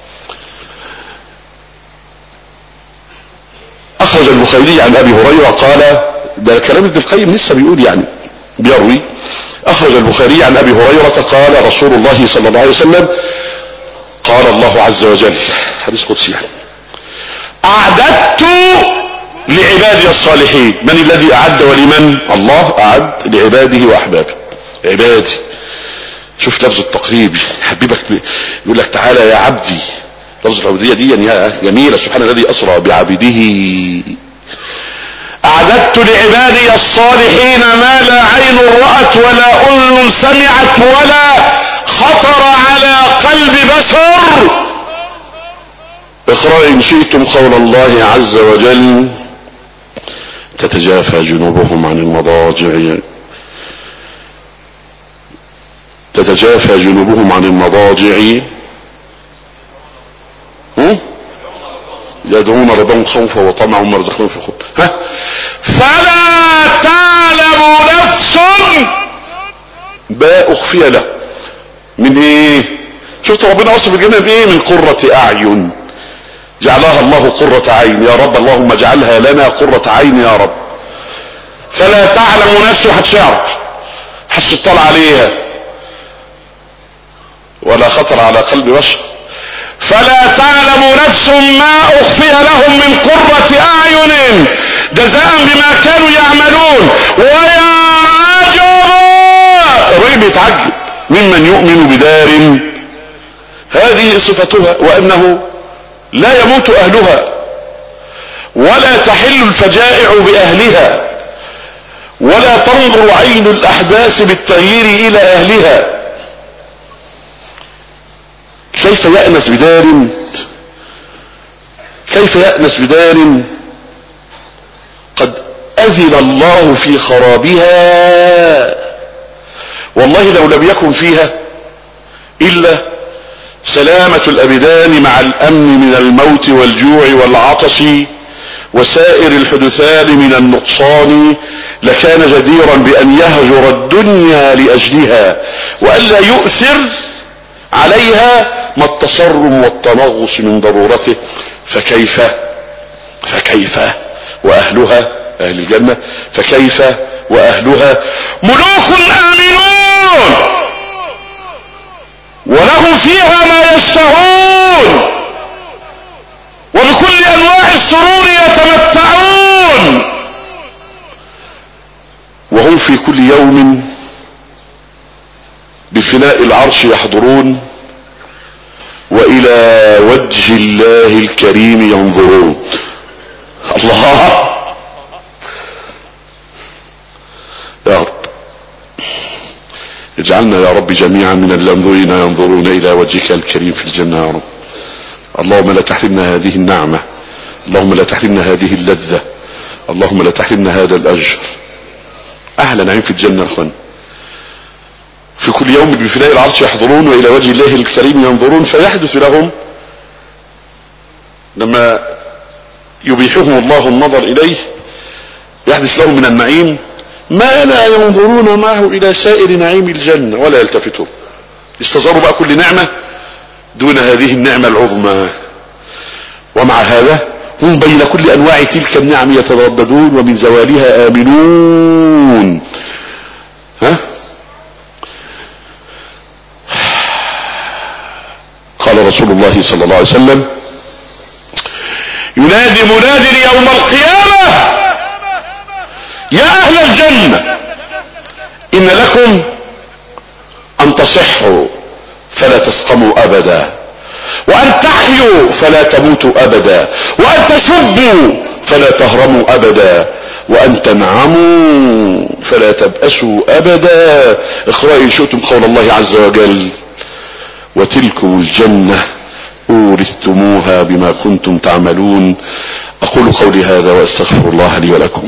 أخرج البخاري عن أبي هريرة قال، ده كلام ابن القيم لسه بيقول يعني بيروي، أخرج البخاري عن أبي هريرة قال رسول الله صلى الله عليه وسلم: قال الله عز وجل، حديث قدسي يعني: أعددت لعبادي الصالحين. من الذي أعد ولمن؟ الله أعد لعباده وأحبابه. عبادي، شوف لفظ التقريب حبيبك يقول لك تعالى يا عبدي. لفظ العبودية دي يعني جميلة. سبحان الذي أسرى بعبده. أعددت لعبادي الصالحين ما لا عين رأت ولا أذن سمعت ولا خطر على قلب بشر. اقرأ إن شئتم قول الله عز وجل: تتجافى جنوبهم عن المضاجع تتجافى جنوبهم عن المضاجع يدعون ربهم خوفا وطمعا ويرزقون في الخبز. ها فلا تعلم نفس ما أخفي له من ايه. شفت ربنا وصف الجنة بايه؟ من قرة اعين، جعلها الله قرة عين. يا رب اللهم اجعلها لنا قرة عين يا رب. فلا تعلم نفس، هتشعر هتطلع عليها ولا خطر على قلب بشر. فلا تعلم نفس ما اخفي لهم من قرة اعين جزاء بما كانوا يعملون. ويا عجبا، الراجل بيتعجب ممن يؤمن بدار هذه صفتها وانه لا يموت اهلها ولا تحل الفجائع بأهلها، ولا تنظر عين الأحداث بالتغيير إلى أهلها. كيف يأنس بدار كيف يأنس بدار قد أذن الله في خرابها؟ والله لو لم يكن فيها إلا سلامة الأبدان مع الأمن من الموت والجوع والعطش وسائر الحدثان من النقصان، لكان جديرا بأن يهجر الدنيا لأجلها وألا يؤثر عليها ما التصرم والتنغص من ضرورته. فكيف فكيف وأهلها أهل الجنة فكيف وأهلها ملوك آمنون ولهم فيها ما يشتهون وبكل أنواع السرور يتمتعون، وهم في كل يوم بفناء العرش يحضرون وإلى وجه الله الكريم ينظرون. الله يا رب اجعلنا يا رب جميعا من الذين ينظرون إلى وجهك الكريم في الجنة يا رب. اللهم لا تحرمنا هذه النعمة، اللهم لا تحرمنا هذه اللذة، اللهم لا تحرمنا هذا الأجر. أهلا نعيم في الجنة أخوان، في كل يوم بفناء العرش يحضرون وإلى وجه الله الكريم ينظرون، فيحدث لهم لما يبيحهم الله النظر إليه يحدث لهم من النعيم ما لا ينظرون معه إلى سائر نعيم الجنة ولا يلتفتون، يستظهروا بقى كل نعمة دون هذه النعمة العظمى. ومع هذا هم بين كل أنواع تلك النعم يترددون ومن زوالها آمنون. ها؟ قال رسول الله صلى الله عليه وسلم ينادي مناد يوم القيامة يا أهل الجنة إن لكم أن تصحوا فلا تسقموا أبدا، وأن تحيوا فلا تموتوا أبدا، وأن تشبوا فلا تهرموا أبدا، وأن تنعموا فلا تبأسوا أبدا. اقرأوا إن شئتم قول الله عز وجل وتلكم الجنة أورثتموها بما كنتم تعملون. أقول قولي هذا وأستغفر الله لي ولكم.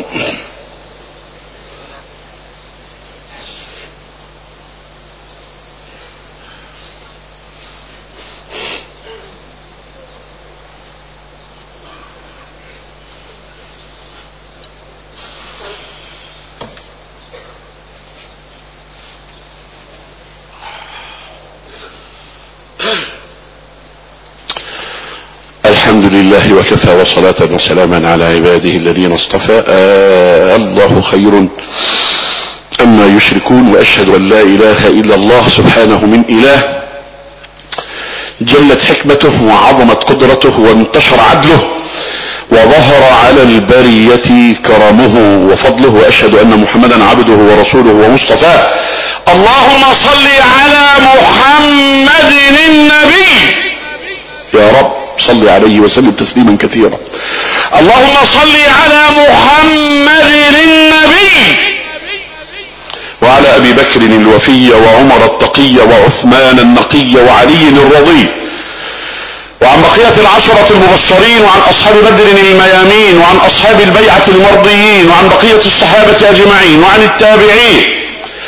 الحمد لله وكفى وصلاة وسلاما على عباده الذين اصطفى. آه الله خير أما يشركون، وأشهد أن لا إله إلا الله سبحانه من إله جلت حكمته وعظمت قدرته وانتشر عدله وظهر على البرية كرمه وفضله، وأشهد أن محمدا عبده ورسوله ومصطفاه. اللهم صل على محمد النبي يا رب صل عليه وسلم تسليما كثيرا. اللهم صل على محمد النبي وعلى ابي بكر الوفي وعمر التقي وعثمان النقي وعلي الرضي وعن بقية العشرة المبشرين وعن اصحاب بدر الميامين وعن اصحاب البيعة المرضيين وعن بقية الصحابة اجمعين وعن التابعين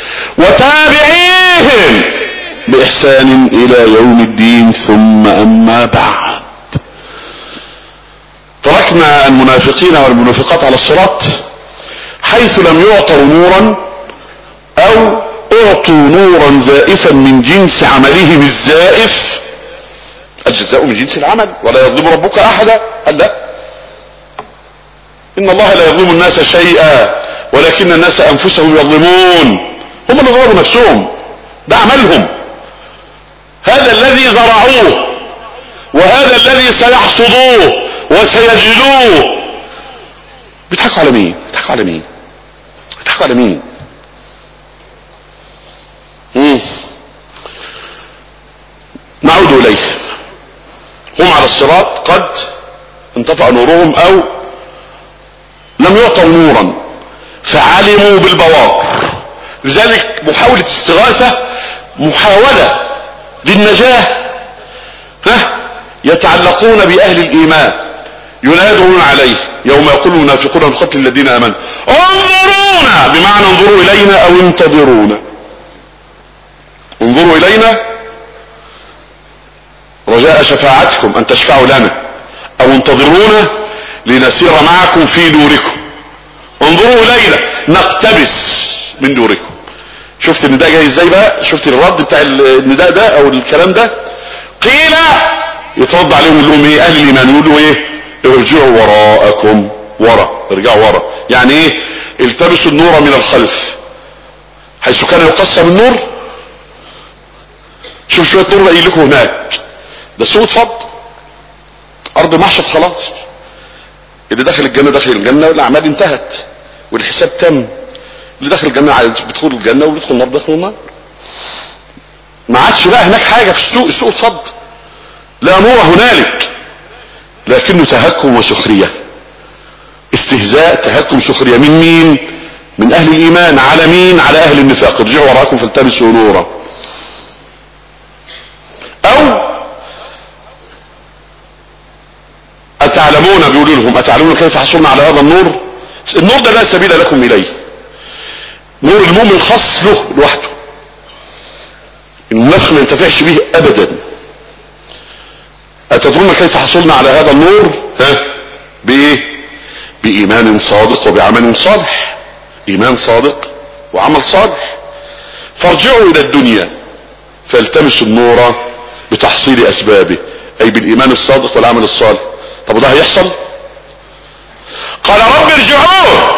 وتابعيهم باحسان الى يوم الدين. ثم اما بعد، تركنا المنافقين والمنافقات على الصراط حيث لم يعطوا نورا او اعطوا نورا زائفا من جنس عملهم الزائف. الجزاء من جنس العمل ولا يظلم ربك احدا. قال لا، ان الله لا يظلم الناس شيئا ولكن الناس انفسهم يظلمون. هم اللي ظلموا نفسهم، ده عملهم، هذا الذي زرعوه وهذا الذي سيحصدوه وسيجلوه. بيضحكوا على مين؟ بيضحكوا على مين؟ بيضحكوا على مين؟ مم. نعود إليه. هم على الصراط قد انطفأ نورهم او لم يعطوا نورا فعلموا بالبوار. لذلك محاولة استغاثة محاولة للنجاة. ها يتعلقون بأهل الإيمان ينادون عليه يوم يقول المنافقون في قتل الذين آمنوا انظرونا، بمعنى انظروا إلينا أو انتظرونا. انظروا إلينا رجاء شفاعتكم أن تشفعوا لنا، أو انتظرونا لنسير معكم في نوركم. انظروا إلينا نقتبس من نوركم. شفت النداء جاي ازاي بقى؟ شفت الرد بتاع النداء ده او الكلام ده؟ قيل يترد عليهم يقول لهم ايه؟ اهل الايمان يقولوا ايه؟ ارجعوا وراءكم. ورا، ارجعوا ورا يعني ايه؟ التمسوا النور من الخلف حيث كان يقسم النور. شوف شويه نور لاقي لكم هناك، ده سوء فضل ارض محشر خلاص. اللي داخل الجنه داخل الجنه والاعمال انتهت والحساب تم. اللي داخل الجنه عايز بيدخل الجنه وبيدخل النار داخل النار. ما عادش بقى هناك حاجه في السوق، سوق فض، لا نور هنالك، لكنه تهكم وسخريه، استهزاء، تهكم، سخريه. من مين؟ من اهل الايمان. على مين؟ على اهل النفاق. ارجعوا وراءكم فالتمسوا نورا. او اتعلمون، بيقولوا لهم اتعلمون كيف حصلنا على هذا النور؟ النور ده لا سبيل لكم اليه. نور المؤمن خاص له لوحده، المنافق ما ينتفعش به ابدا. اتدرون كيف حصلنا على هذا النور؟ ها بايه؟ بايمان صادق وبعمل صالح. ايمان صادق وعمل صالح. فارجعوا الى الدنيا فالتمسوا النور بتحصيل اسبابه، اي بالايمان الصادق والعمل الصالح. طب وده هيحصل؟ قال رب ارجعون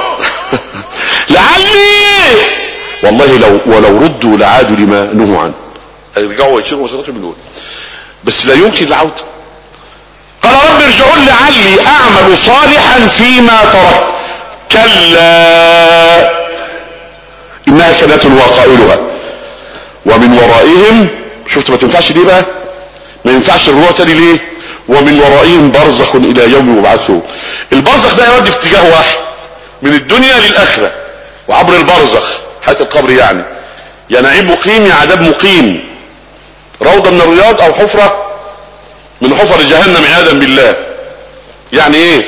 لعلي، والله لو ولو ردوا لعادوا لما نهوا عنه. هيرجعوا ويشيروا وسيرتهم من دول، بس لا يمكن العودة. قال رب ارجعون لعلي اعمل صالحا فيما تركت كلا انها كلمة وقائلها ومن ورائهم. شفت ما تنفعش ليه بقى؟ ما ينفعش الرجوع تاني ليه؟ ومن ورائهم برزخ الى يوم يبعثون. البرزخ ده يودي في اتجاه واحد، من الدنيا للاخره، وعبر البرزخ حياة القبر يعني. يا نعيم مقيم يا عذاب مقيم، روضة من الرياض او حفرة من حفر جهنم عياذا بالله. يعني ايه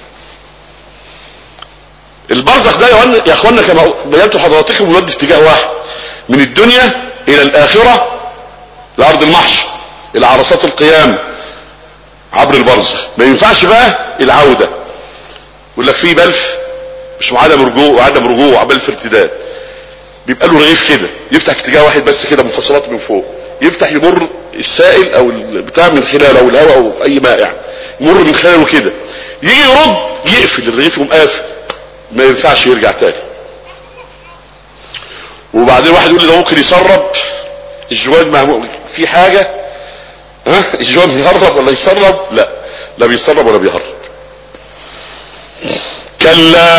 البرزخ ده يا اخوانا؟ كما بينت لحضراتكم يودي في اتجاه واحد، من الدنيا الى الاخره، لارض المحشر، الى عرصات القيامه، عبر البرزخ. ما ينفعش بقى العوده. يقول لك في بلف مش عدم رجوع وعدم رجوع، بلف ارتداد. بيبقى له رغيف كده يفتح في اتجاه واحد بس كده، منفصلات من فوق، يفتح يمر السائل او البتاع من خلاله او الهواء او اي مائع يمر من خلاله كده، يجي يرد يقفل الرغيف يقوم قافل، ما ينفعش يرجع تاني. وبعدين واحد يقول لي ده ممكن يسرب الجواد، ما في حاجه ها الجواد يهرب ولا يسرب؟ لا، لا بيسرب ولا بيهرب. كلا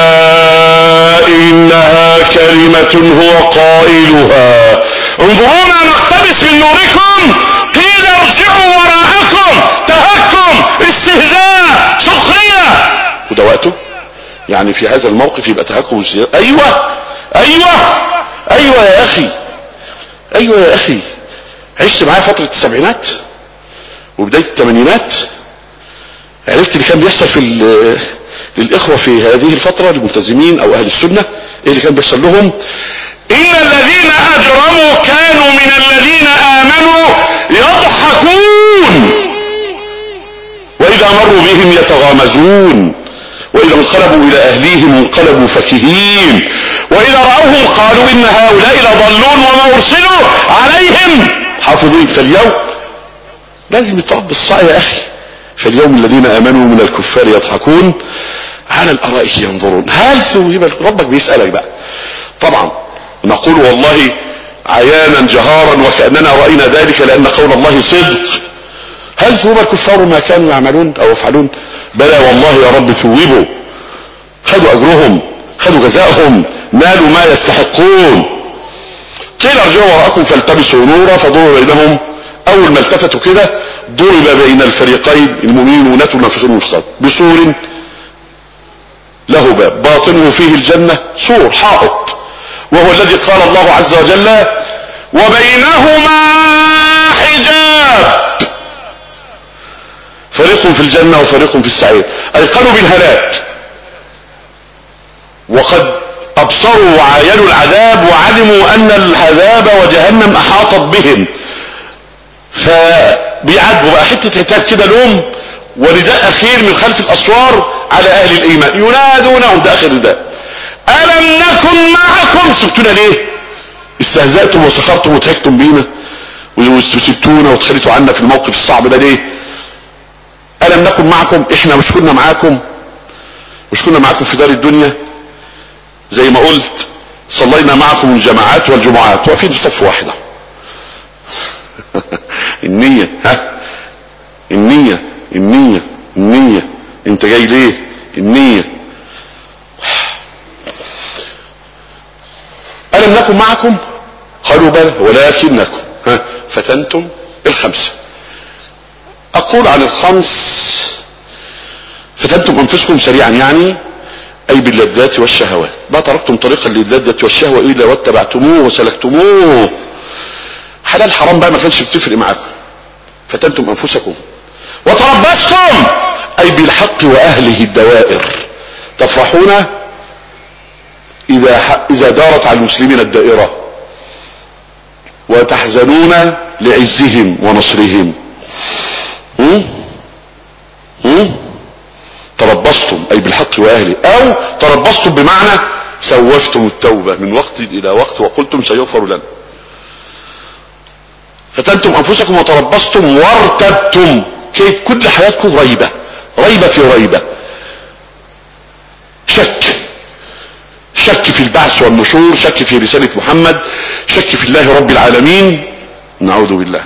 انها كلمة هو قائلها انظرونا نقتبس من نوركم قيل ارجعوا وراءكم. تهكم، استهزاء، سخرية، وده وقته يعني. في هذا الموقف يبقى تهكم واستهزاء. ايوه ايوه ايوه يا اخي، ايوه يا اخي. عشت معايا فترة السبعينات وبداية الثمانينات، عرفت اللي كان بيحصل في للاخوة في هذه الفترة، الملتزمين او اهل السنة. ايه اللي كان بيحصل لهم؟ ان الذين اجرموا كانوا من الذين امنوا يضحكون واذا مروا بهم يتغامزون واذا انقلبوا الى اهليهم انقلبوا فكهين واذا رأوهم قالوا ان هؤلاء لضالون وما ارسلوا عليهم حافظين. فاليوم لازم يترد الصاع يا اخي. فاليوم الذين امنوا من الكفار يضحكون على الارائك ينظرون هل ثوب. ربك بيسألك بقى. طبعا نقول والله عيانا جهارا وكأننا رأينا ذلك لأن قول الله صدق. هل ثوب الكفار ما كانوا يعملون أو يفعلون؟ بلى والله يا رب ثوبوا، خدوا أجرهم، خدوا جزاءهم، نالوا ما يستحقون. قيل ارجعوا وراءكم فالتمسوا نورا فضرب بينهم. أول ما التفتوا كده ضرب بين الفريقين المؤمنين والمنافقين بسور له باب باطنه فيه الجنة، سور حائط، وهو الذي قال الله عز وجل وبينهما حجاب، فريق في الجنة وفريق في السعير. ايقنوا بالهلاك وقد ابصروا وعاينوا العذاب وعلموا ان العذاب وجهنم احاطت بهم، فبيعاتبوا بقى حتة عتاب كده لوم ونداء اخير من خلف الاسوار على اهل الايمان، ينادونهم، ده اخر نداء، الم نكن معكم، سبتونا ليه؟ استهزأتم وسخرتم وضحكتم بينا واستسبتونا وتخليتوا عنا في الموقف الصعب ده ليه؟ الم نكن معكم، احنا مش كنا معاكم؟ مش كنا معاكم في دار الدنيا؟ زي ما قلت صلينا معكم الجماعات والجمعات، واقفين في صف واحدة. النية، ها النية النية النية، انت جاي ليه؟ النية. ألم نكن معكم؟ قالوا بلى ولكنكم ها فتنتم الخمسة. أقول عن الخمس فتنتم أنفسكم سريعا، يعني أي باللذات والشهوات، ما تركتم طريقا للذة والشهوة إلا واتبعتموه وسلكتموه. حلال حرام بقى ما كانش بتفرق معاكم. فتنتم أنفسكم وتربصتم، أي بالحق وأهله الدوائر، تفرحون إذا إذا دارت على المسلمين الدائرة، وتحزنون لعزهم ونصرهم. هم؟ هم؟ تربصتم أي بالحق وأهله، أو تربصتم بمعنى سوفتم التوبة من وقت إلى وقت وقلتم سيغفر لنا. فتنتم أنفسكم وتربصتم وارتبتم، كي كل حياتكم ريبة، ريبة في ريبة، شك، شك في البعث والنشور، شك في رسالة محمد، شك في الله رب العالمين. نعوذ بالله،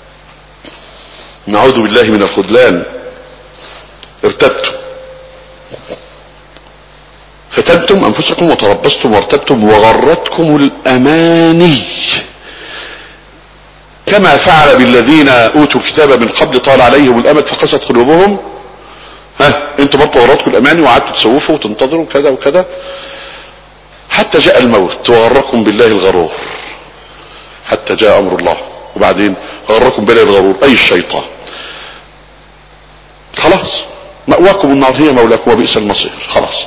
نعوذ بالله من الخذلان. ارتبتم، فتنتم أنفسكم وتربصتم وارتبتم وغرتكم الأماني، كما فعل بالذين أوتوا الكتاب من قبل طال عليهم الأمد فقست قلوبهم. ها انتوا برضو غرتكم الأماني وقعدتوا تسوفوا وتنتظروا كذا وكذا حتى جاء الموت وغركم بالله الغرور، حتى جاء أمر الله، وبعدين غركم بالله الغرور أي الشيطان. خلاص مأواكم النار هي مولاكم وبئس المصير. خلاص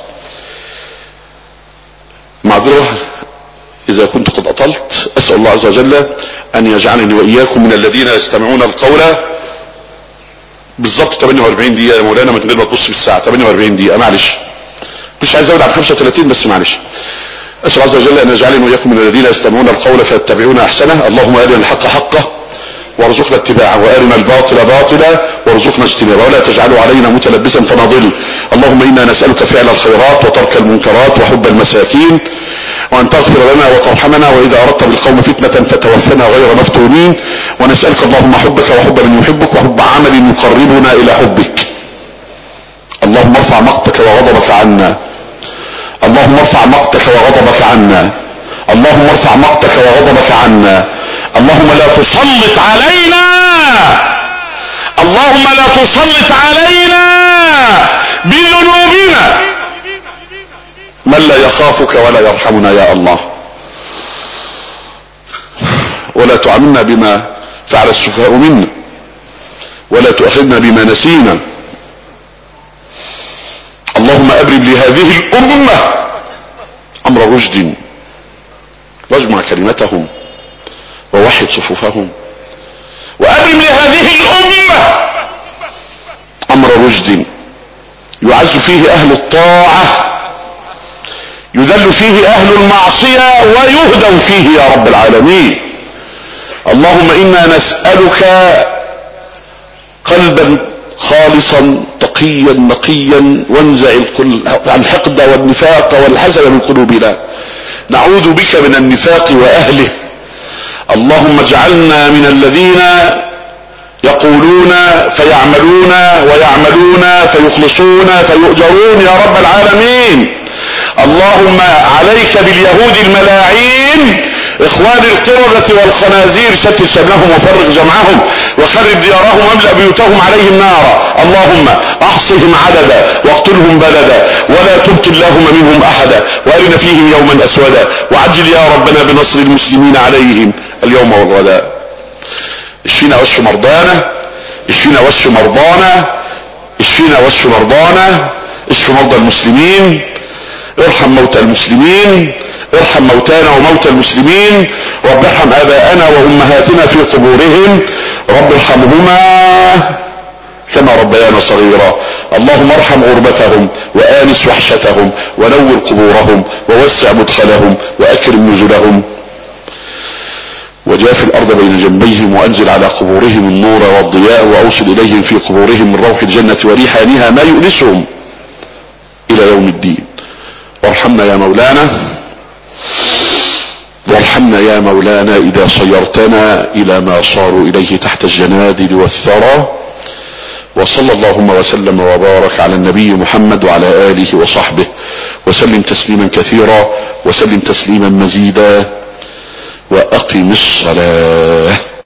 معذرة إذا كنت قد أطلت، أسأل الله عز وجل أن يجعلني وإياكم من الذين يستمعون القول. بالضبط ثمانية وأربعين دقيقة يا مولانا، من غير ما تبص في الساعة، ثمانية وأربعين دقيقة، معلش مش عايز أزود عن خمسة وثلاثين بس معلش. أسأل الله عز وجل أن يجعلني وإياكم من الذين يستمعون القول فيتبعون أحسنه. اللهم أرنا الحق حقه وارزقنا اتباعه، وارنا الباطل باطلا وارزقنا اجتنابه، ولا تجعله علينا متلبسا فنضل. اللهم إنا نسألك فعل الخيرات وترك المنكرات وحب المساكين، وأن تغفر لنا وترحمنا، وإذا أردت بالقوم فتنة فتوفنا غير مفتونين. ونسألك اللهم حبك وحب من يحبك وحب عمل يقربنا إلى حبك. اللهم ارفع مقتك وغضبك عنا، اللهم ارفع مقتك وغضبك عنا، اللهم ارفع مقتك وغضبك عنا. اللهم لا تسلط علينا، اللهم لا تسلط علينا بذنوبنا من لا يخافك ولا يرحمنا يا الله، ولا تعاملنا بما فعل السفهاء منا، ولا تؤاخذنا بما نسينا. اللهم ابرم لهذه الامة امر رشد، واجمع كلمتهم ووحد صفوفهم. وابرم لهذه الامة امر رشد يعز فيه اهل الطاعة، يذل فيه اهل المعصية، ويهدوا فيه يا رب العالمين. اللهم انا نسألك قلبا خالصا تقيا نقيا، وانزع الحقد والنفاق والحسد من قلوبنا. نعوذ بك من النفاق واهله. اللهم اجعلنا من الذين يقولون فيعملون ويعملون فيخلصون فيؤجرون يا رب العالمين. اللهم عليك باليهود الملاعين اخوان القردة والخنازير شتت شملهم وفرق جمعهم وخرب ديارهم واملأ بيوتهم عليهم نارا. اللهم احصهم عددا واقتلهم بلدا ولا تبق اللهم منهم احدا وارنا فيهم يوما اسودا وعجل يا ربنا بنصر المسلمين عليهم اليوم والغداء. اشفينا واشف مرضانا، اشفينا واشف مرضانا، اشفينا واشف مرضانا، اشف مرضى المسلمين، ارحم موتى المسلمين، ارحم موتانا وموتى المسلمين. رب ارحم اباءنا وامهاتنا في قبورهم، رب ارحمهما كما ربيانا صغيرا. اللهم ارحم غربتهم وآنس وحشتهم ونور قبورهم ووسع مدخلهم واكرم نزلهم وجاف الارض بين جنبيهم وانزل على قبورهم النور والضياء واوصل اليهم في قبورهم من روح الجنة وريحانها ما يؤنسهم الى يوم الدين. وارحمنا يا مولانا، وارحمنا يا مولانا اذا صيرتنا الى ما صاروا اليه تحت الجنادل والثرى. وصلى اللهم وسلم وبارك على النبي محمد وعلى اله وصحبه وسلم تسليما كثيرا وسلم تسليما مزيدا. واقم الصلاة.